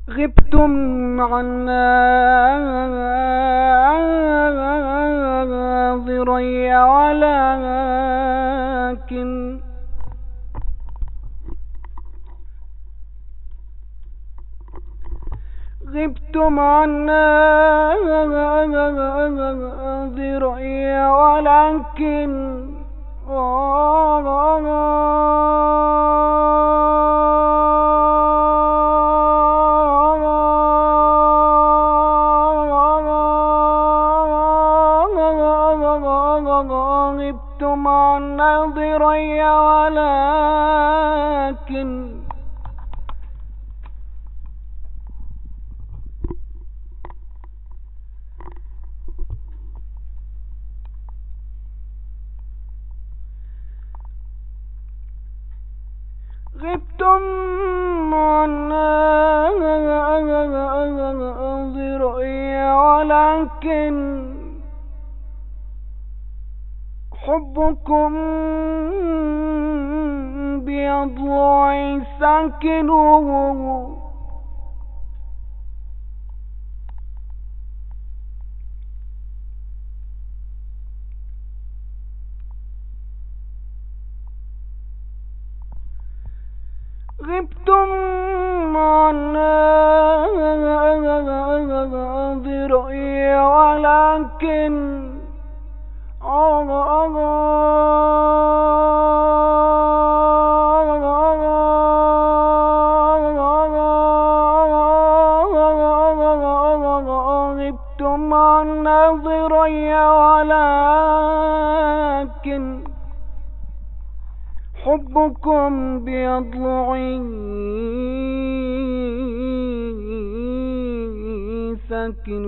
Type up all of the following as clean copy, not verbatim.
غبتم عنا ضري ولكن غبتم عنا ضري ولكن غبتم عنا ضري ولكن غبتم عنا ضري ولكن حبكم بأضلعي ساكن غبتم عنا ضري ولكن غبتم عنا ضري ولكن حبكم بأضلعي ساكن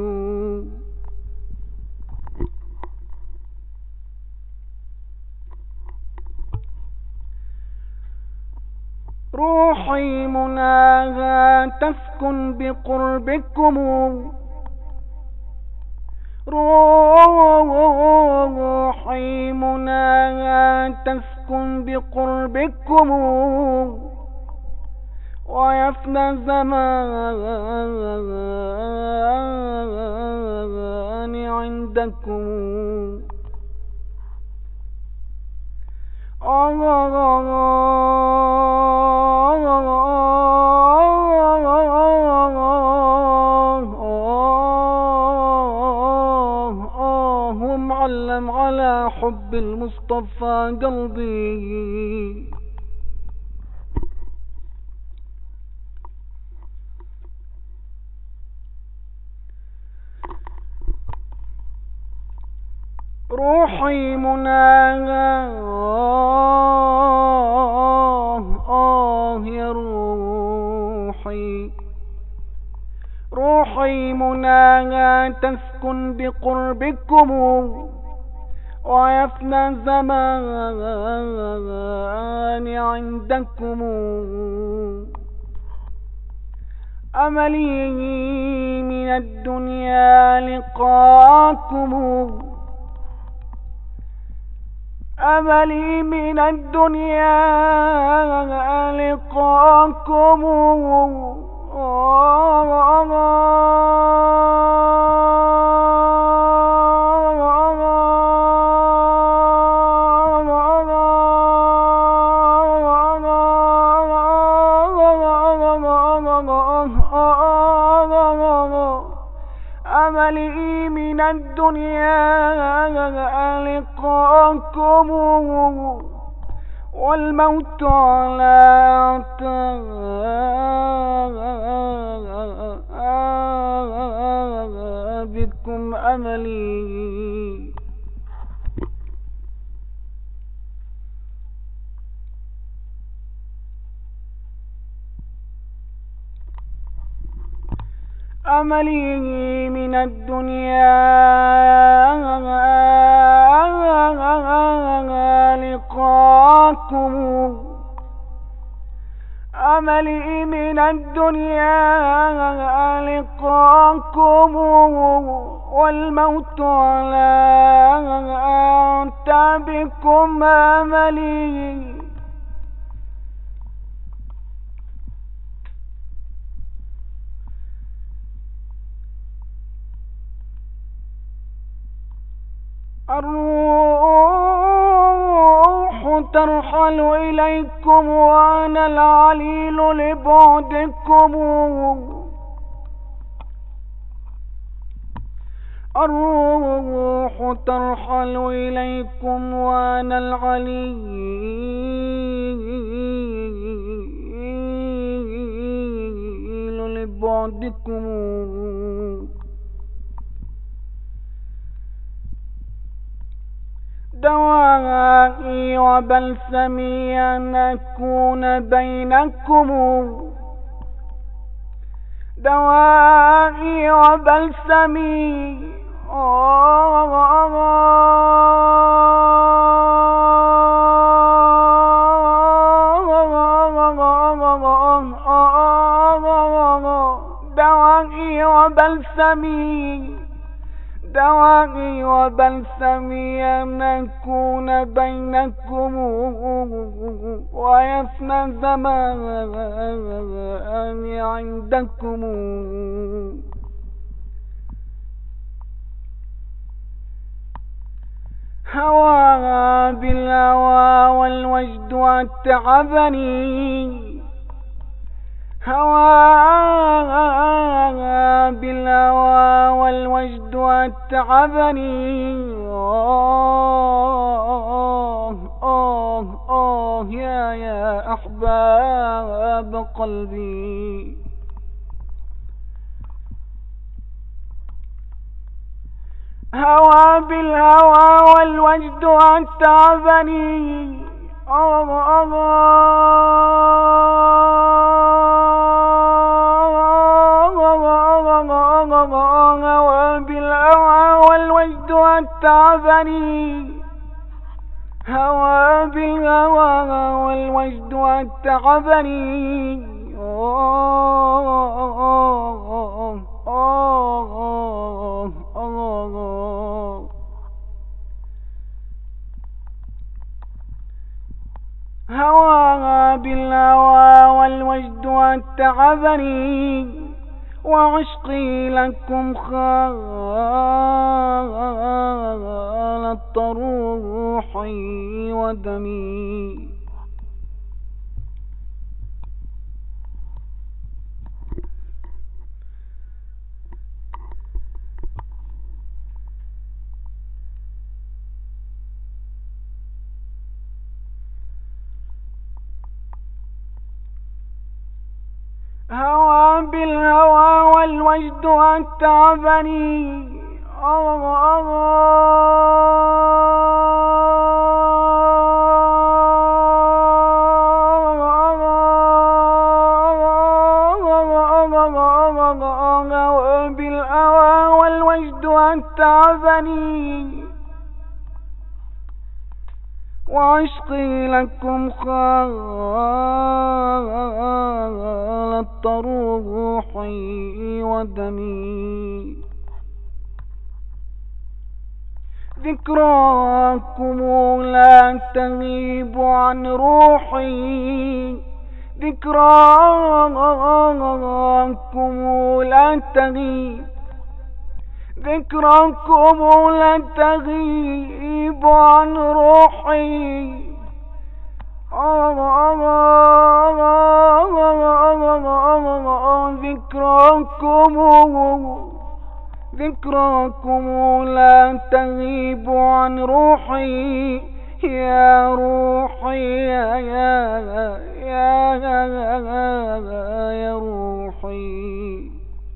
روحي مناها تسكن بقربكم روحي مناها تسكن بقربكم ويفنى الزمان عندكم معلم على حب المصطفى قلبي روحي مناها يا روحي مناها تسكن بقربكم ويفنى الزمان عندكم أملي من الدنيا لقاءكم أملي من الدنيا لقاءكم أملي من الدنيا لقاءكم والموت على بكم أملي أملي من الدنيا لقاءكم أملي من الدنيا لقاءكم والموت على بكم أملي الروح ترحل إليكم وأنا العليل لبعدكم. الروح ترحل إليكم وأنا العليل لبعدكم. دوائي وبلسمي أن أكون بينكم. دوائي وبلسمي دوائي وبلسمي أن أكون بينكم ويفنى الزمان عندكم. هوى بالهوى والوجد أتعبني. هوى بالهوى والوجد أتعبني. يا أحباب قلبي. هوى بالهوى والوجد أتعبني. هوى بالهوى والوجد أتعبني. هوى بالهوى والوجد أتعبني. هوى بالهوى والوجد أتعبني. وعشقي لكم خالط روحي ودمي. هوى بالهوى والوجد أتعبني. هوى بالهوى والوجد أتعبني. وعشقي لكم خالط روحي ودمي. ذكراكم لا تغيب عن روحي. ذكراكم لا تغيب. ذكراكم لا تغيب عن روحي. ذكراكم لا تغيب عن روحي. يا روحي يا روحي.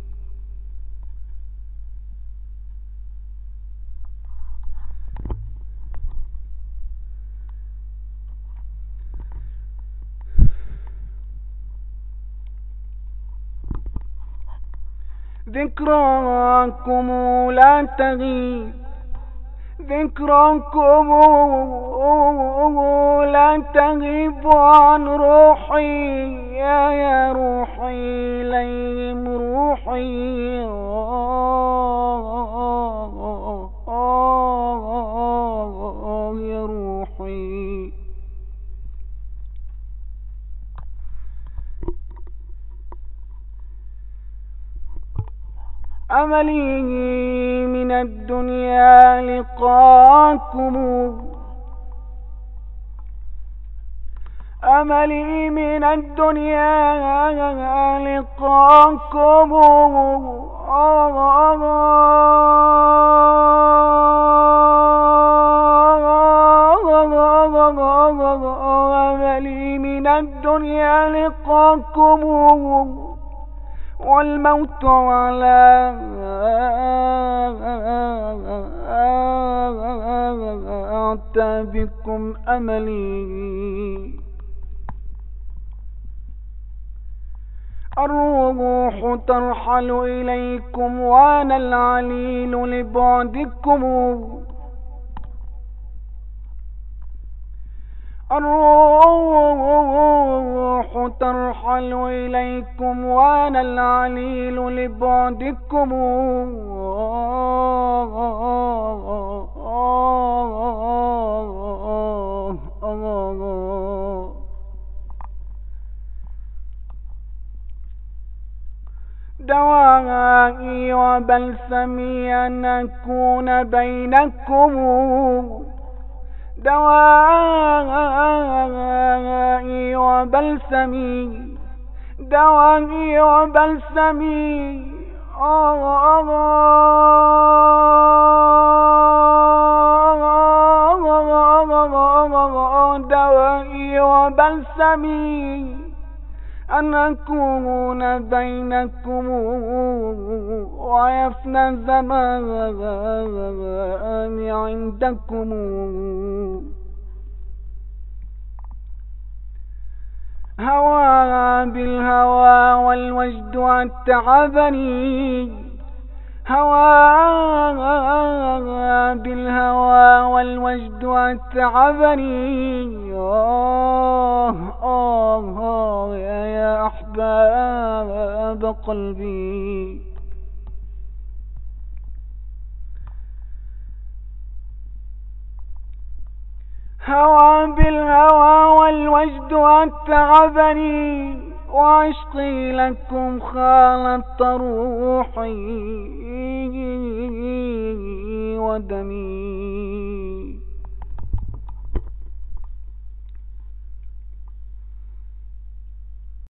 ذكراكم لا تغيب. ذكراكم لا تغيب عن روحي. يا روحي ليم روحي. يا روحي. أملي من الدنيا لقاكم، أملي من الدنيا لقاكم، أملي من الدنيا لقاكم، والموت على أعتابكم أملي. الروح ترحل إليكم وأنا العليل لبعدكم، الروح ترحل إليكم وأنا العليل لبعدكم، دوائي وبلسمي أن أكون بينكم، دوائي وبلسمي، دوائي وبلسمي، دوائي وبلسمي أن أكون بينكم، ويفنى الزمان عندكم. هوى بالهوى والوجد أتعبني، هوى بالهوى والوجد أتعبني، يا أحباب قلبي. هوى بالهوى والوجد أتعبني، وعشقي لكم خالط روحي ودمي.